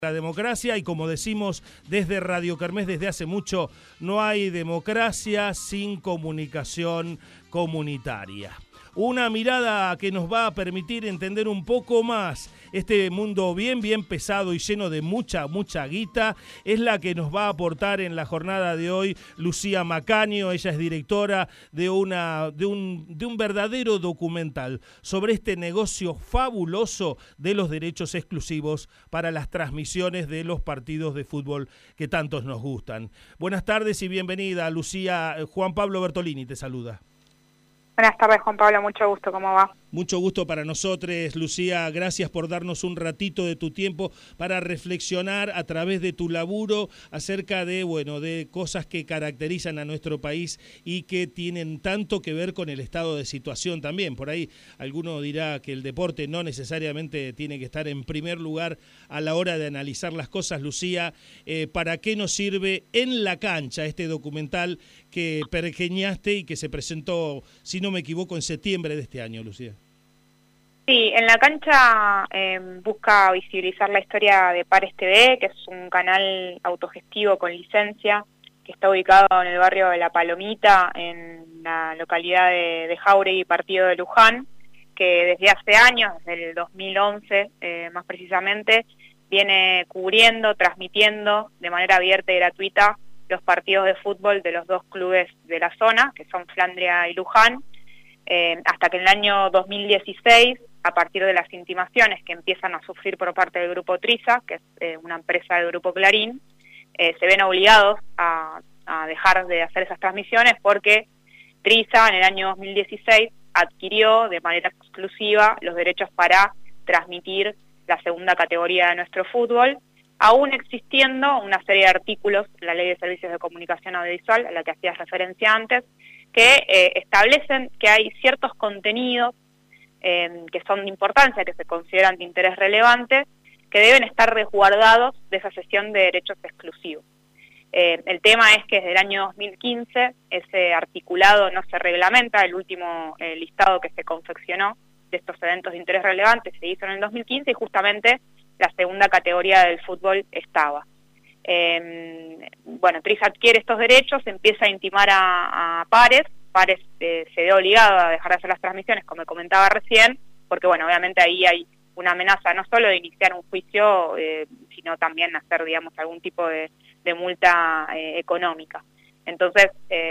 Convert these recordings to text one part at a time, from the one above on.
La democracia, y como decimos desde Radio Kermés desde hace mucho, no hay democracia sin comunicación comunitaria. Una mirada que nos va a permitir entender un poco más este mundo bien pesado y lleno de mucha guita, es la que nos va a aportar en la jornada de hoy Lucía Macaño. Ella es directora de un verdadero documental sobre este negocio fabuloso de los derechos exclusivos para las transmisiones de los partidos de fútbol que tantos nos gustan. Buenas tardes y bienvenida, Lucía. Juan Pablo Bertolini te saluda. Buenas tardes, Juan Pablo, mucho gusto, ¿cómo va? Mucho gusto para nosotros, Lucía, gracias por darnos un ratito de tu tiempo para reflexionar a través de tu laburo acerca de cosas que caracterizan a nuestro país y que tienen tanto que ver con el estado de situación también. Por ahí alguno dirá que el deporte no necesariamente tiene que estar en primer lugar a la hora de analizar las cosas. Lucía, ¿para qué nos sirve En la Cancha este documental que pergeñaste y que se presentó, si no me equivoco, en septiembre de este año, Lucía? Sí, En la Cancha busca visibilizar la historia de Pares TV, que es un canal autogestivo con licencia, que está ubicado en el barrio de La Palomita, en la localidad de Jáuregui, partido de Luján, que desde hace años, desde el 2011 más precisamente, viene cubriendo, transmitiendo de manera abierta y gratuita los partidos de fútbol de los dos clubes de la zona, que son Flandria y Luján, hasta que en el año 2016, a partir de las intimaciones que empiezan a sufrir por parte del Grupo Trisa, que es una empresa del Grupo Clarín, se ven obligados a dejar de hacer esas transmisiones porque Trisa en el año 2016 adquirió de manera exclusiva los derechos para transmitir la segunda categoría de nuestro fútbol, aún existiendo una serie de artículos, la Ley de Servicios de Comunicación Audiovisual, a la que hacías referencia antes, que establecen que hay ciertos contenidos que son de importancia, que se consideran de interés relevante, que deben estar resguardados de esa cesión de derechos exclusivos. El tema es que desde el año 2015 ese articulado no se reglamenta. El último listado que se confeccionó de estos eventos de interés relevante se hizo en el 2015 y justamente la segunda categoría del fútbol estaba. Trisa adquiere estos derechos, empieza a intimar a Pares se ve obligado a dejar de hacer las transmisiones, como comentaba recién, porque obviamente ahí hay una amenaza no solo de iniciar un juicio, sino también hacer, algún tipo de multa económica. Entonces,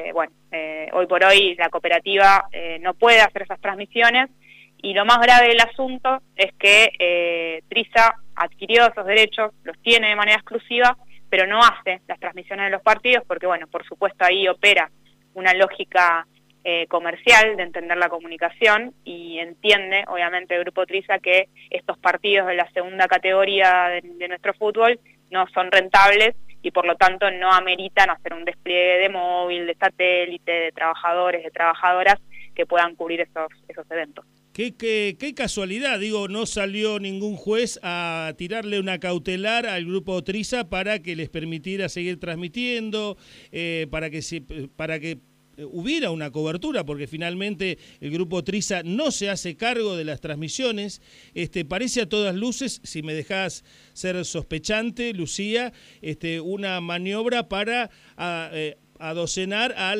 hoy por hoy la cooperativa no puede hacer esas transmisiones, y lo más grave del asunto es que Trisa adquirió esos derechos, los tiene de manera exclusiva, pero no hace las transmisiones de los partidos porque, por supuesto, ahí opera una lógica comercial de entender la comunicación, y entiende, obviamente, el Grupo Trisa que estos partidos de la segunda categoría de nuestro fútbol no son rentables y por lo tanto no ameritan hacer un despliegue de móvil, de satélite, de trabajadores, de trabajadoras que puedan cubrir esos eventos. Qué casualidad, no salió ningún juez a tirarle una cautelar al Grupo Trisa para que les permitiera seguir transmitiendo, para que hubiera una cobertura, porque finalmente el Grupo Trisa no se hace cargo de las transmisiones. Parece a todas luces, si me dejás ser sospechante, Lucía, una maniobra para adocenar a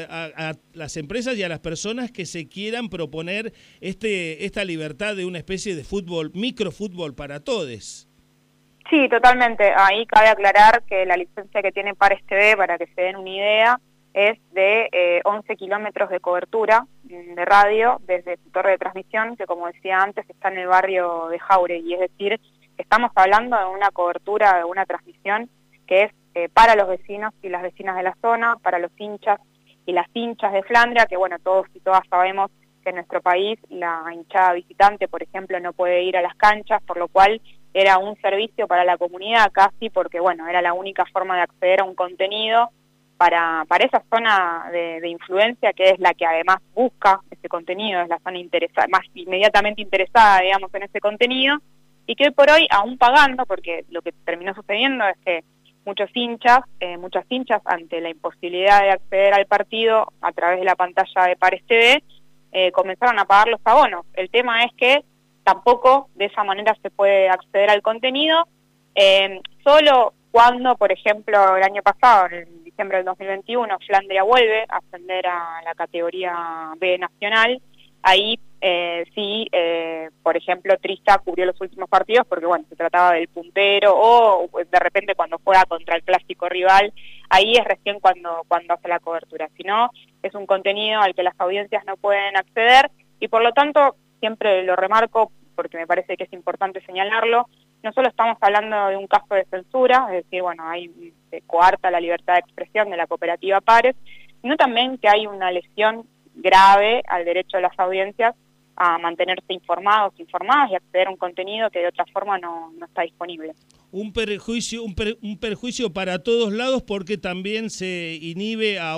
las empresas y a las personas que se quieran proponer esta libertad de una especie de fútbol, microfútbol para todos. Sí, totalmente. Ahí cabe aclarar que la licencia que tiene Pares TV, para que se den una idea, es de 11 kilómetros de cobertura de radio desde su torre de transmisión, que como decía antes está en el barrio de Jáuregui, es decir, estamos hablando de una cobertura, de una transmisión que es para los vecinos y las vecinas de la zona, para los hinchas y las hinchas de Flandria, que todos y todas sabemos que en nuestro país la hinchada visitante, por ejemplo, no puede ir a las canchas, por lo cual era un servicio para la comunidad casi, porque era la única forma de acceder a un contenido para esa zona de influencia, que es la que además busca ese contenido, es la zona más inmediatamente interesada, en ese contenido, y que hoy por hoy, aún pagando, porque lo que terminó sucediendo es que muchas hinchas, ante la imposibilidad de acceder al partido a través de la pantalla de Pares TV, comenzaron a pagar los abonos. El tema es que tampoco de esa manera se puede acceder al contenido, Solo cuando, por ejemplo, el año pasado, en diciembre del 2021, Flandria vuelve a ascender a la categoría B nacional, ahí sí, por ejemplo, Trista cubrió los últimos partidos porque, bueno, se trataba del puntero, o de repente cuando juega contra el clásico rival, ahí es recién cuando hace la cobertura. Si no, es un contenido al que las audiencias no pueden acceder, y por lo tanto, siempre lo remarco porque me parece que es importante señalarlo, no solo estamos hablando de un caso de censura, es decir, bueno, se coarta la libertad de expresión de la cooperativa Pares, sino también que hay una lesión grave al derecho de las audiencias a mantenerse informadas y acceder a un contenido que de otra forma no está disponible. Un perjuicio para todos lados, porque también se inhibe a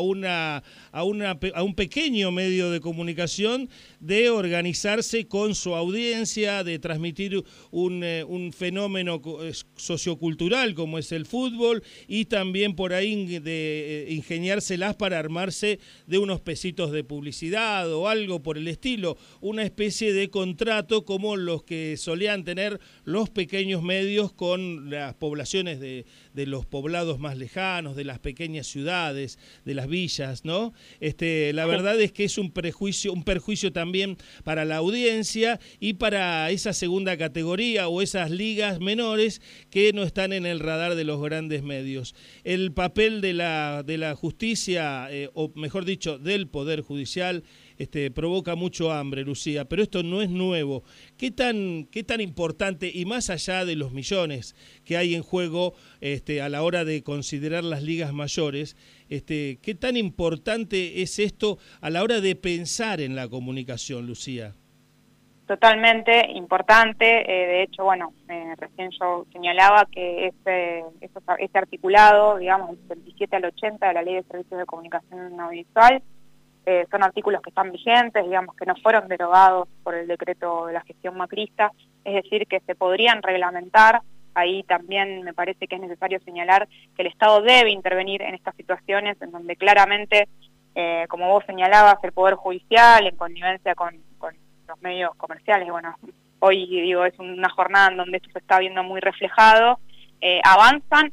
un pequeño medio de comunicación de organizarse con su audiencia, de transmitir un fenómeno sociocultural como es el fútbol, y también por ahí de ingeniárselas para armarse de unos pesitos de publicidad o algo por el estilo, una especie de contrato como los que solían tener los pequeños medios con las poblaciones de los poblados más lejanos, de las pequeñas ciudades, de las villas, ¿no? La verdad es que es un perjuicio también para la audiencia y para esa segunda categoría o esas ligas menores que no están en el radar de los grandes medios. El papel de la justicia, o mejor dicho, del Poder Judicial, provoca mucho hambre, Lucía, pero esto no es nuevo. ¿Qué tan importante, y más allá de los millones que hay en juego a la hora de considerar las ligas mayores, qué tan importante es esto a la hora de pensar en la comunicación, Lucía? Totalmente importante, de hecho, bueno, recién yo señalaba que ese articulado, digamos, del 77 al 80 de la Ley de Servicios de Comunicación Audiovisual, son artículos que están vigentes, digamos, que no fueron derogados por el decreto de la gestión macrista, es decir, que se podrían reglamentar. Ahí también me parece que es necesario señalar que el Estado debe intervenir en estas situaciones en donde claramente, como vos señalabas, el Poder Judicial, en connivencia con los medios comerciales, bueno, hoy digo, es una jornada en donde esto se está viendo muy reflejado, avanzan,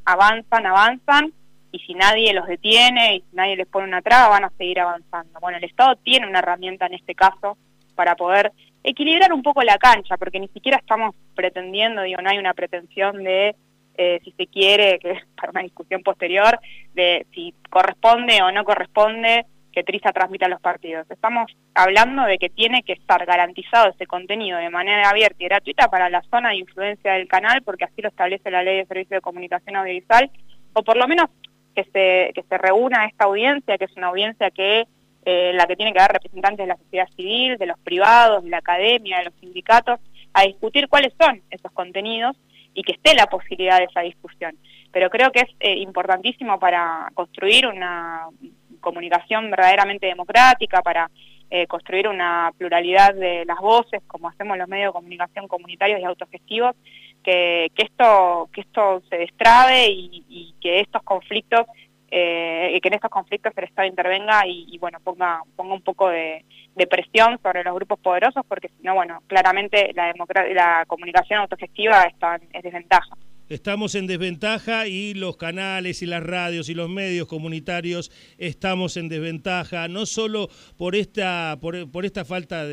y si nadie los detiene y si nadie les pone una traba, van a seguir avanzando. Bueno, el Estado tiene una herramienta en este caso para poder equilibrar un poco la cancha, porque ni siquiera estamos pretendiendo, no hay una pretensión de, si se quiere, que es para una discusión posterior, de si corresponde o no corresponde que Trista transmita los partidos. Estamos hablando de que tiene que estar garantizado ese contenido de manera abierta y gratuita para la zona de influencia del canal, porque así lo establece la Ley de Servicios de Comunicación Audiovisual, o por lo menos que se reúna esta audiencia, que es una audiencia que la que tiene que haber representantes de la sociedad civil, de los privados, de la academia, de los sindicatos, a discutir cuáles son esos contenidos y que esté la posibilidad de esa discusión. Pero creo que es importantísimo para construir una comunicación verdaderamente democrática, para construir una pluralidad de las voces, como hacemos los medios de comunicación comunitarios y autogestivos, que esto se destrabe y que estos conflictos, que en estos conflictos el Estado intervenga y bueno, ponga un poco de presión sobre los grupos poderosos, porque si no, bueno, claramente la comunicación autogestiva es desventaja. Estamos en desventaja, y los canales y las radios y los medios comunitarios estamos en desventaja, no solo por esta falta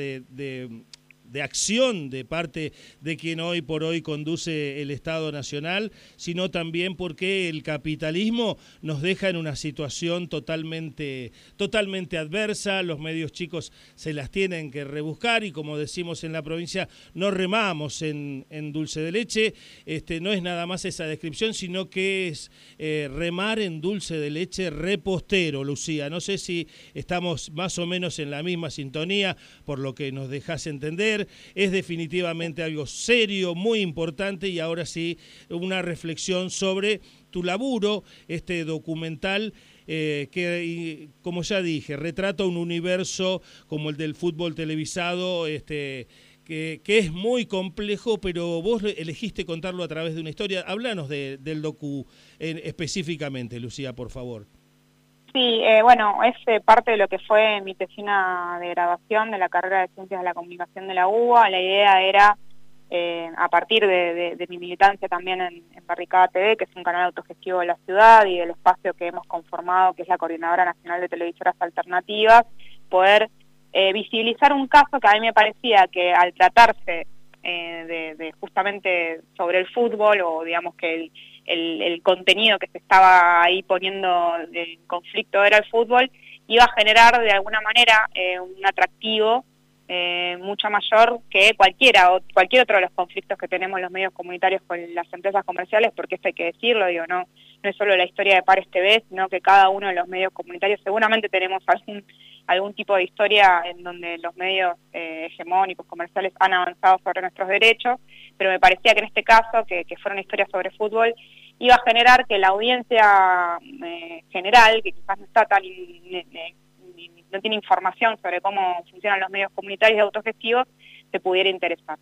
de acción de parte de quien hoy por hoy conduce el Estado Nacional, sino también porque el capitalismo nos deja en una situación totalmente adversa. Los medios chicos se las tienen que rebuscar y, como decimos en la provincia, no remamos en dulce de leche. No es nada más esa descripción, sino que es remar en dulce de leche repostero, Lucía. No sé si estamos más o menos en la misma sintonía por lo que nos dejás entender. Es definitivamente algo serio, muy importante, y ahora sí una reflexión sobre tu laburo, este documental que, como ya dije, retrata un universo como el del fútbol televisado, que es muy complejo, pero vos elegiste contarlo a través de una historia. Háblanos del docu específicamente, Lucía, por favor. Sí, bueno, es parte de lo que fue mi tesina de graduación de la carrera de Ciencias de la Comunicación de la UBA. La idea era a partir de mi militancia también en Barricada TV, que es un canal autogestivo de la ciudad, y del espacio que hemos conformado, que es la Coordinadora Nacional de Televisoras Alternativas, poder visibilizar un caso que a mí me parecía que al tratarse de justamente sobre el fútbol, o digamos que el contenido que se estaba ahí poniendo en conflicto era el fútbol, iba a generar de alguna manera un atractivo mucho mayor que cualquier otro de los conflictos que tenemos los medios comunitarios con las empresas comerciales, porque eso hay que decirlo, digo, no es solo la historia de Pares TV, sino que cada uno de los medios comunitarios seguramente tenemos algún tipo de historia en donde los medios hegemónicos, comerciales, han avanzado sobre nuestros derechos, pero me parecía que en este caso, que fuera una historia sobre fútbol, iba a generar que la audiencia general, que quizás no está tan no tiene información sobre cómo funcionan los medios comunitarios y autogestivos, se pudiera interesar.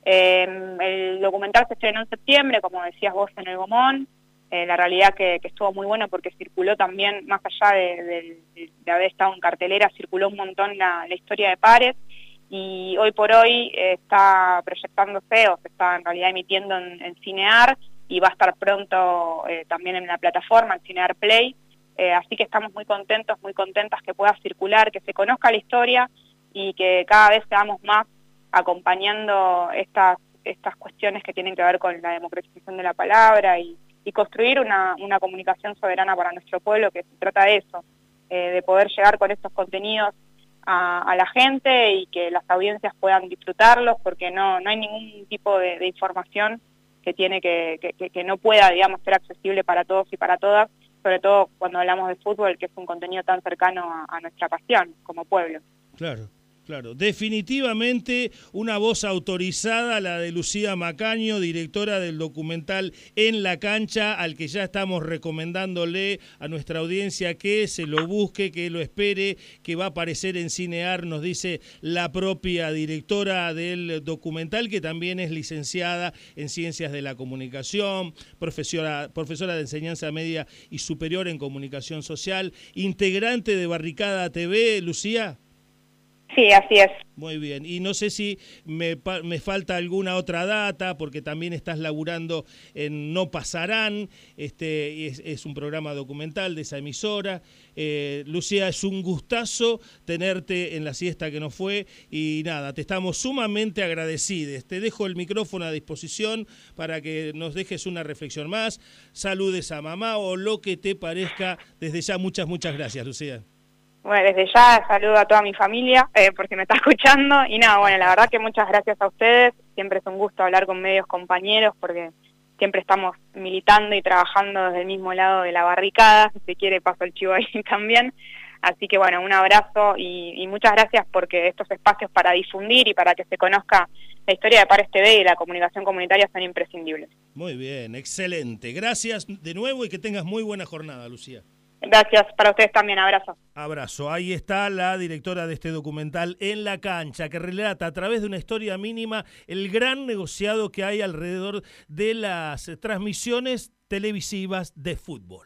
El documental se estrenó en septiembre, como decías vos, en el Gomón. La realidad que estuvo muy bueno porque circuló también, más allá de haber estado en cartelera, circuló un montón la historia de Pares, y hoy por hoy está proyectándose, o se está en realidad emitiendo en Cinear, y va a estar pronto también en la plataforma, en Cinear Play. Así que estamos muy contentos, muy contentas que pueda circular, que se conozca la historia y que cada vez seamos más acompañando estas cuestiones que tienen que ver con la democratización de la palabra y construir una comunicación soberana para nuestro pueblo, que se trata de eso, de poder llegar con estos contenidos a la gente y que las audiencias puedan disfrutarlos, porque no hay ningún tipo de información que no pueda, digamos, ser accesible para todos y para todas, sobre todo cuando hablamos de fútbol, que es un contenido tan cercano a nuestra pasión como pueblo. Claro. Claro, definitivamente una voz autorizada, la de Lucía Macaño, directora del documental En la Cancha, al que ya estamos recomendándole a nuestra audiencia que se lo busque, que lo espere, que va a aparecer en Cinear, nos dice la propia directora del documental, que también es licenciada en Ciencias de la Comunicación, profesora de enseñanza media y superior en comunicación social, integrante de Barricada TV. Lucía. Sí, así es. Muy bien, y no sé si me falta alguna otra data, porque también estás laburando en No Pasarán, es un programa documental de esa emisora. Lucía, es un gustazo tenerte en la siesta que nos fue, y nada, te estamos sumamente agradecidos. Te dejo el micrófono a disposición para que nos dejes una reflexión más, saludes a mamá o lo que te parezca. Desde ya, muchas gracias, Lucía. Bueno, desde ya saludo a toda mi familia, porque me está escuchando, y nada, bueno, la verdad que muchas gracias a ustedes, siempre es un gusto hablar con medios compañeros, porque siempre estamos militando y trabajando desde el mismo lado de la barricada, si se quiere paso el chivo ahí también, así que bueno, un abrazo y muchas gracias, porque estos espacios para difundir y para que se conozca la historia de Pares TV y la comunicación comunitaria son imprescindibles. Muy bien, excelente, gracias de nuevo y que tengas muy buena jornada, Lucía. Gracias, para ustedes también, abrazo. Abrazo. Ahí está la directora de este documental En la Cancha, que relata a través de una historia mínima el gran negociado que hay alrededor de las transmisiones televisivas de fútbol.